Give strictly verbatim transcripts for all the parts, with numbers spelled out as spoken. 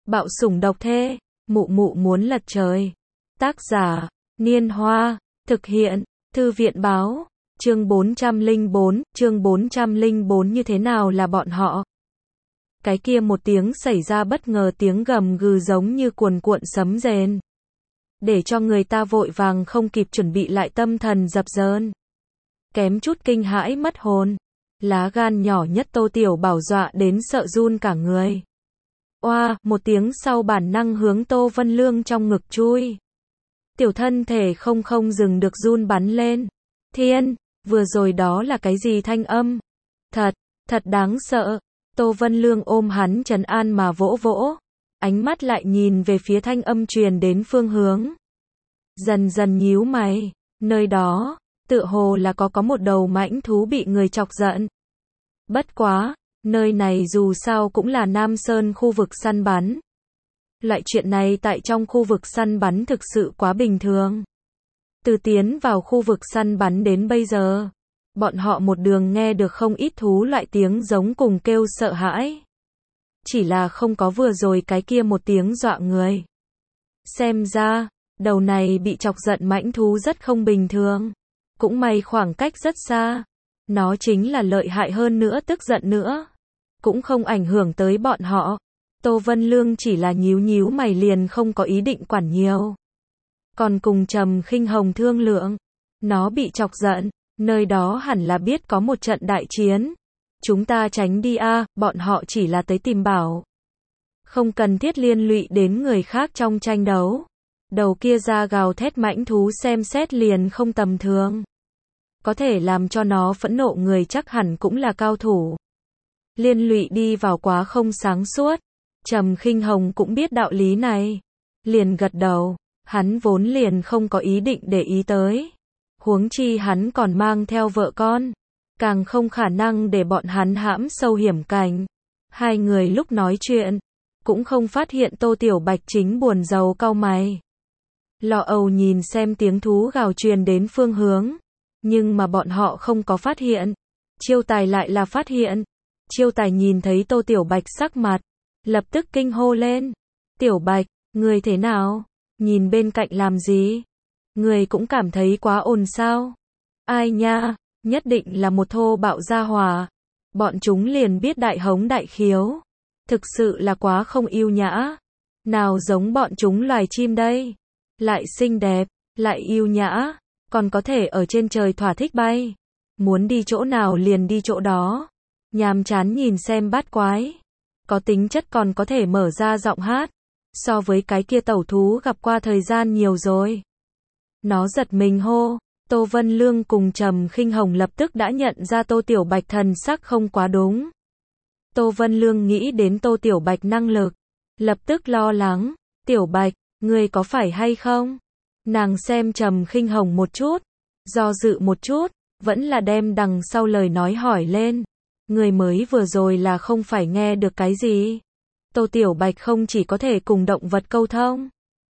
Bạo sủng độc thê, mụ mụ muốn lật trời. Tác giả, Niên Hoa, thực hiện, Thư viện báo, chương bốn trăm lẻ bốn, chương bốn trăm lẻ bốn như thế nào là bọn họ? Cái kia một tiếng xảy ra bất ngờ tiếng gầm gừ giống như cuồn cuộn sấm rền. Để cho người ta vội vàng không kịp chuẩn bị lại tâm thần dập dờn. Kém chút kinh hãi mất hồn. Lá gan nhỏ nhất Tô Tiểu Bảo dọa đến sợ run cả người. Oa, một tiếng sau bản năng hướng Tô Vân Lương trong ngực chui. Tiểu thân thể không không dừng được run bắn lên. Thiên, vừa rồi đó là cái gì thanh âm? Thật, thật đáng sợ. Tô Vân Lương ôm hắn trấn an mà vỗ vỗ. Ánh mắt lại nhìn về phía thanh âm truyền đến phương hướng. Dần dần nhíu mày. Nơi đó, tựa hồ là có có một đầu mãnh thú bị người chọc giận. Bất quá, nơi này dù sao cũng là Nam Sơn khu vực săn bắn. Loại chuyện này tại trong khu vực săn bắn thực sự quá bình thường. Từ tiến vào khu vực săn bắn đến bây giờ, bọn họ một đường nghe được không ít thú loại tiếng giống cùng kêu sợ hãi. Chỉ là không có vừa rồi cái kia một tiếng dọa người. Xem ra, đầu này bị chọc giận mãnh thú rất không bình thường. Cũng may khoảng cách rất xa. Nó chính là lợi hại hơn nữa tức giận nữa. Cũng không ảnh hưởng tới bọn họ. Tô Vân Lương chỉ là nhíu nhíu mày liền không có ý định quản nhiều. Còn cùng Trầm Khinh Hồng thương lượng. Nó bị chọc giận. Nơi đó hẳn là biết có một trận đại chiến. Chúng ta tránh đi a, bọn họ chỉ là tới tìm bảo. Không cần thiết liên lụy đến người khác trong tranh đấu. Đầu kia ra gào thét mãnh thú xem xét liền không tầm thường. Có thể làm cho nó phẫn nộ người chắc hẳn cũng là cao thủ. Liên lụy đi vào quá không sáng suốt. Trầm Khinh Hồng cũng biết đạo lý này. Liền gật đầu. Hắn vốn liền không có ý định để ý tới. Huống chi hắn còn mang theo vợ con. Càng không khả năng để bọn hắn hãm sâu hiểm cảnh. Hai người lúc nói chuyện. Cũng không phát hiện Tô Tiểu Bạch chính buồn rầu cau mày. Lo âu nhìn xem tiếng thú gào truyền đến phương hướng. Nhưng mà bọn họ không có phát hiện. Chiêu Tài lại là phát hiện. Chiêu Tài nhìn thấy Tô Tiểu Bạch sắc mặt. Lập tức kinh hô lên. Tiểu Bạch, người thế nào? Nhìn bên cạnh làm gì? Người cũng cảm thấy quá ồn sao? Ai nha, nhất định là một thô bạo gia hỏa. Bọn chúng liền biết đại hống đại khiếu. Thực sự là quá không yêu nhã. Nào giống bọn chúng loài chim đây. Lại xinh đẹp, lại yêu nhã. Còn có thể ở trên trời thỏa thích bay. Muốn đi chỗ nào liền đi chỗ đó. Nhàm chán nhìn xem bát quái. Có tính chất còn có thể mở ra giọng hát. So với cái kia tẩu thú gặp qua thời gian nhiều rồi. Nó giật mình hô. Tô Vân Lương cùng Trầm Khinh Hồng lập tức đã nhận ra Tô Tiểu Bạch thần sắc không quá đúng. Tô Vân Lương nghĩ đến Tô Tiểu Bạch năng lực. Lập tức lo lắng. Tiểu Bạch, ngươi có phải hay không? Nàng xem Trầm Khinh Hồng một chút. Do dự một chút. Vẫn là đem đằng sau lời nói hỏi lên. Người mới vừa rồi là không phải nghe được cái gì? Tô Tiểu Bạch không chỉ có thể cùng động vật câu thông.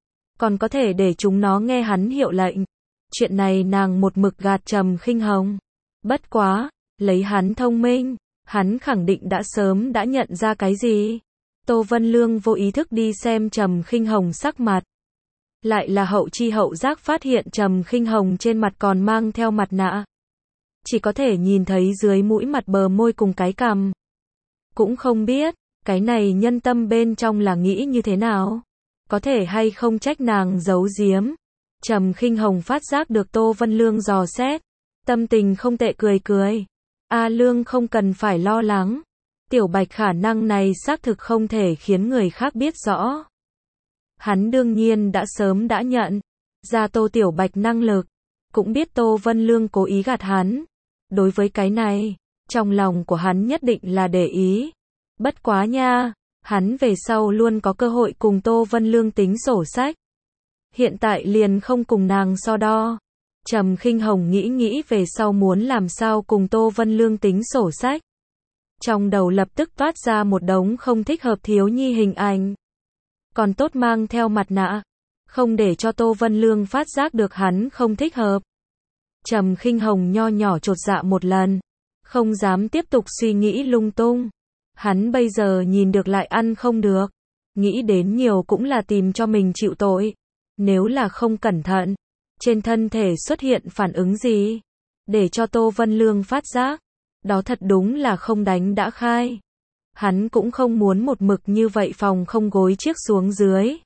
Còn có thể để chúng nó nghe hắn hiệu lệnh. Chuyện này nàng một mực gạt Trầm Khinh Hồng. Bất quá, lấy hắn thông minh, hắn khẳng định đã sớm đã nhận ra cái gì. Tô Vân Lương vô ý thức đi xem Trầm Khinh Hồng sắc mặt. Lại là hậu chi hậu giác phát hiện Trầm Khinh Hồng trên mặt còn mang theo mặt nạ. Chỉ có thể nhìn thấy dưới mũi mặt bờ môi cùng cái cằm. Cũng không biết, cái này nhân tâm bên trong là nghĩ như thế nào. Có thể hay không trách nàng giấu giếm. Trầm Khinh Hồng phát giác được Tô Vân Lương dò xét. Tâm tình không tệ cười cười. A Lương không cần phải lo lắng. Tiểu Bạch khả năng này xác thực không thể khiến người khác biết rõ. Hắn đương nhiên đã sớm đã nhận ra Tô Tiểu Bạch năng lực. Cũng biết Tô Vân Lương cố ý gạt hắn. Đối với cái này, trong lòng của hắn nhất định là để ý. Bất quá nha, hắn về sau luôn có cơ hội cùng Tô Vân Lương tính sổ sách. Hiện tại liền không cùng nàng so đo. Trầm Khinh Hồng nghĩ nghĩ về sau muốn làm sao cùng Tô Vân Lương tính sổ sách. Trong đầu lập tức toát ra một đống không thích hợp thiếu nhi hình ảnh. Còn tốt mang theo mặt nạ. Không để cho Tô Vân Lương phát giác được hắn không thích hợp. Trầm Khinh Hồng nho nhỏ chột dạ một lần. Không dám tiếp tục suy nghĩ lung tung. Hắn bây giờ nhìn được lại ăn không được. nghĩ đến nhiều cũng là tìm cho mình chịu tội. Nếu là không cẩn thận, trên thân thể xuất hiện phản ứng gì, để cho Tô Vân Lương phát giác, đó thật đúng là không đánh đã khai. Hắn cũng không muốn một mực như vậy phòng không gối chiếc xuống dưới.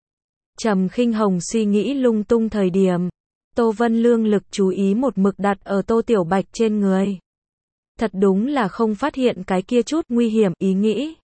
Trầm Khinh Hồng suy nghĩ lung tung thời điểm, Tô Vân Lương lực chú ý một mực đặt ở Tô Tiểu Bạch trên người. Thật đúng là không phát hiện cái kia chút nguy hiểm ý nghĩ.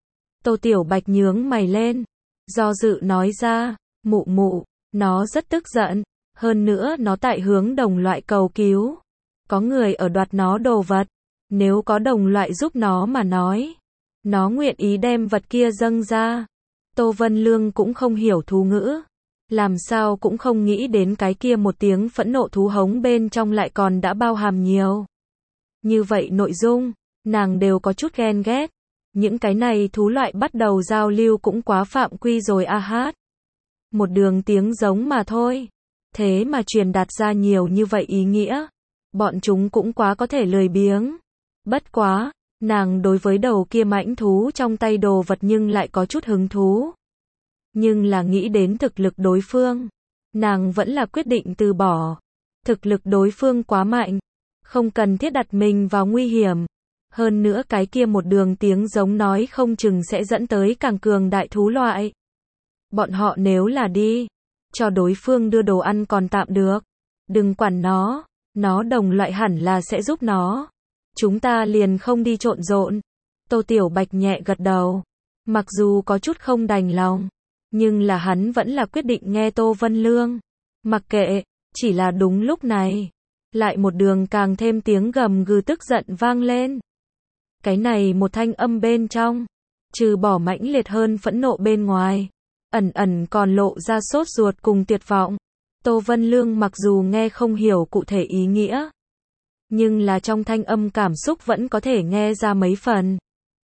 Tô Tiểu Bạch nhướng mày lên, do dự nói ra, mụ mụ, nó rất tức giận, hơn nữa nó tại hướng đồng loại cầu cứu. Có người ở đoạt nó đồ vật, nếu có đồng loại giúp nó mà nói, nó nguyện ý đem vật kia dâng ra. Tô Vân Lương cũng không hiểu thú ngữ, làm sao cũng không nghĩ đến cái kia một tiếng phẫn nộ thú hống bên trong lại còn đã bao hàm nhiều. Như vậy nội dung, nàng đều có chút ghen ghét. Những cái này thú loại bắt đầu giao lưu cũng quá phạm quy rồi a hát. Một đường tiếng giống mà thôi. Thế mà truyền đạt ra nhiều như vậy ý nghĩa. Bọn chúng cũng quá có thể lười biếng. Bất quá, nàng đối với đầu kia mãnh thú trong tay đồ vật nhưng lại có chút hứng thú. Nhưng là nghĩ đến thực lực đối phương, nàng vẫn là quyết định từ bỏ. Thực lực đối phương quá mạnh, không cần thiết đặt mình vào nguy hiểm. Hơn nữa cái kia một đường tiếng giống nói không chừng sẽ dẫn tới càng cường đại thú loại. Bọn họ nếu là đi, cho đối phương đưa đồ ăn còn tạm được. Đừng quản nó, nó đồng loại hẳn là sẽ giúp nó. Chúng ta liền không đi trộn rộn. Tô Tiểu Bạch nhẹ gật đầu. Mặc dù có chút không đành lòng, nhưng là hắn vẫn là quyết định nghe Tô Vân Lương. Mặc kệ, chỉ là đúng lúc này, lại một đường càng thêm tiếng gầm gừ tức giận vang lên. Cái này một thanh âm bên trong, trừ bỏ mãnh liệt hơn phẫn nộ bên ngoài, ẩn ẩn còn lộ ra sốt ruột cùng tuyệt vọng. Tô Vân Lương mặc dù nghe không hiểu cụ thể ý nghĩa, nhưng là trong thanh âm cảm xúc vẫn có thể nghe ra mấy phần.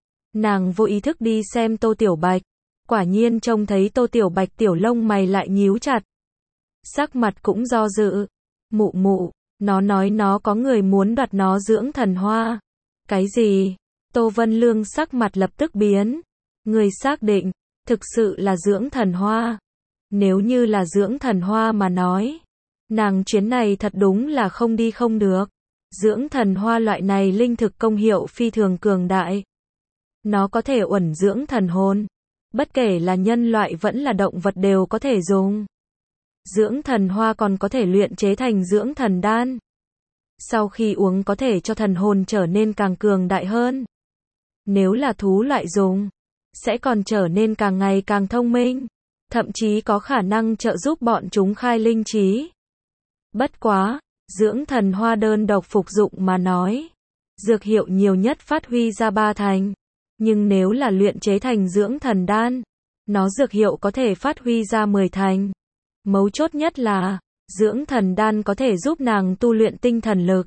Nàng vô ý thức đi xem Tô Tiểu Bạch, quả nhiên trông thấy Tô Tiểu Bạch tiểu lông mày lại nhíu chặt. Sắc mặt cũng do dự. Mụ mụ, nó nói nó có người muốn đoạt nó dưỡng thần hoa. Cái gì? Tô Vân Lương sắc mặt lập tức biến. Người xác định, thực sự là dưỡng thần hoa. Nếu như là dưỡng thần hoa mà nói, nàng chuyến này thật đúng là không đi không được. Dưỡng thần hoa loại này linh thực công hiệu phi thường cường đại. Nó có thể uẩn dưỡng thần hồn. Bất kể là nhân loại vẫn là động vật đều có thể dùng. Dưỡng thần hoa còn có thể luyện chế thành dưỡng thần đan. Sau khi uống có thể cho thần hồn trở nên càng cường đại hơn. Nếu là thú loại dùng, sẽ còn trở nên càng ngày càng thông minh. Thậm chí có khả năng trợ giúp bọn chúng khai linh trí. Bất quá, dưỡng thần hoa đơn độc phục dụng mà nói, dược hiệu nhiều nhất phát huy ra ba thành. Nhưng nếu là luyện chế thành dưỡng thần đan, nó dược hiệu có thể phát huy ra mười thành. Mấu chốt nhất là, dưỡng thần đan có thể giúp nàng tu luyện tinh thần lực.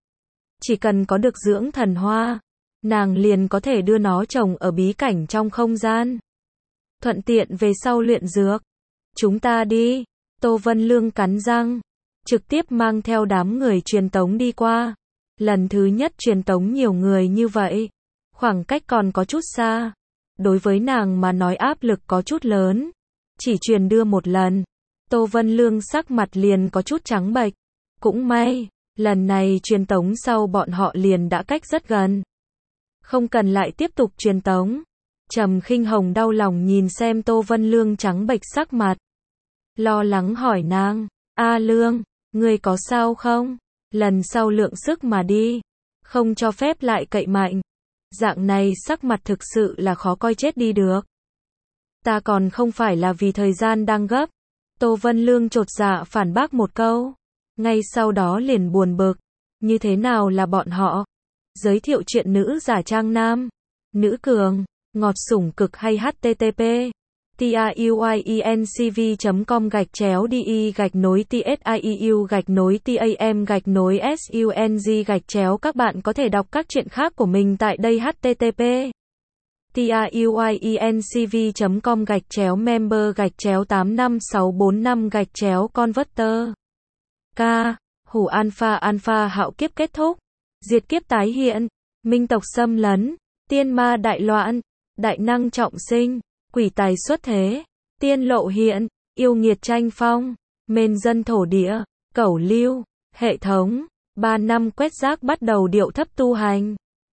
Chỉ cần có được dưỡng thần hoa, nàng liền có thể đưa nó trồng ở bí cảnh trong không gian. Thuận tiện về sau luyện dược. Chúng ta đi. Tô Vân Lương cắn răng, trực tiếp mang theo đám người truyền tống đi qua. Lần thứ nhất truyền tống nhiều người như vậy, khoảng cách còn có chút xa. Đối với nàng mà nói áp lực có chút lớn. Chỉ truyền đưa một lần, Tô Vân Lương sắc mặt liền có chút trắng bệch. Cũng may, lần này truyền tống sau bọn họ liền đã cách rất gần. Không cần lại tiếp tục truyền tống. Trầm Khinh Hồng đau lòng nhìn xem Tô Vân Lương trắng bệch sắc mặt. Lo lắng hỏi nàng, A Lương, ngươi có sao không? Lần sau lượng sức mà đi. Không cho phép lại cậy mạnh. Dạng này sắc mặt thực sự là khó coi chết đi được. Ta còn không phải là vì thời gian đang gấp. Tô Vân Lương chột dạ phản bác một câu. Ngay sau đó liền buồn bực. Như thế nào là bọn họ? Giới thiệu chuyện nữ giả trang nam. Nữ cường, ngọt sủng cực hay http tiuyencv.com gạch chéo đi gạch nối tsiu gạch nối tam gạch nối sung gạch chéo. Các bạn có thể đọc các chuyện khác của mình tại đây. Http tiuyencv.com gạch chéo member gạch chéo tám năm sáu bốn năm gạch chéo converter. K. Hủ alpha alpha hạo kiếp kết thúc. Diệt kiếp tái hiện. Minh tộc xâm lấn. Tiên ma đại loạn. Đại năng trọng sinh. quỷ tài xuất thế, tiên lộ hiện, yêu nghiệt tranh phong, mên dân thổ địa, cẩu lưu, hệ thống, ba năm quét rác bắt đầu điệu thấp tu hành.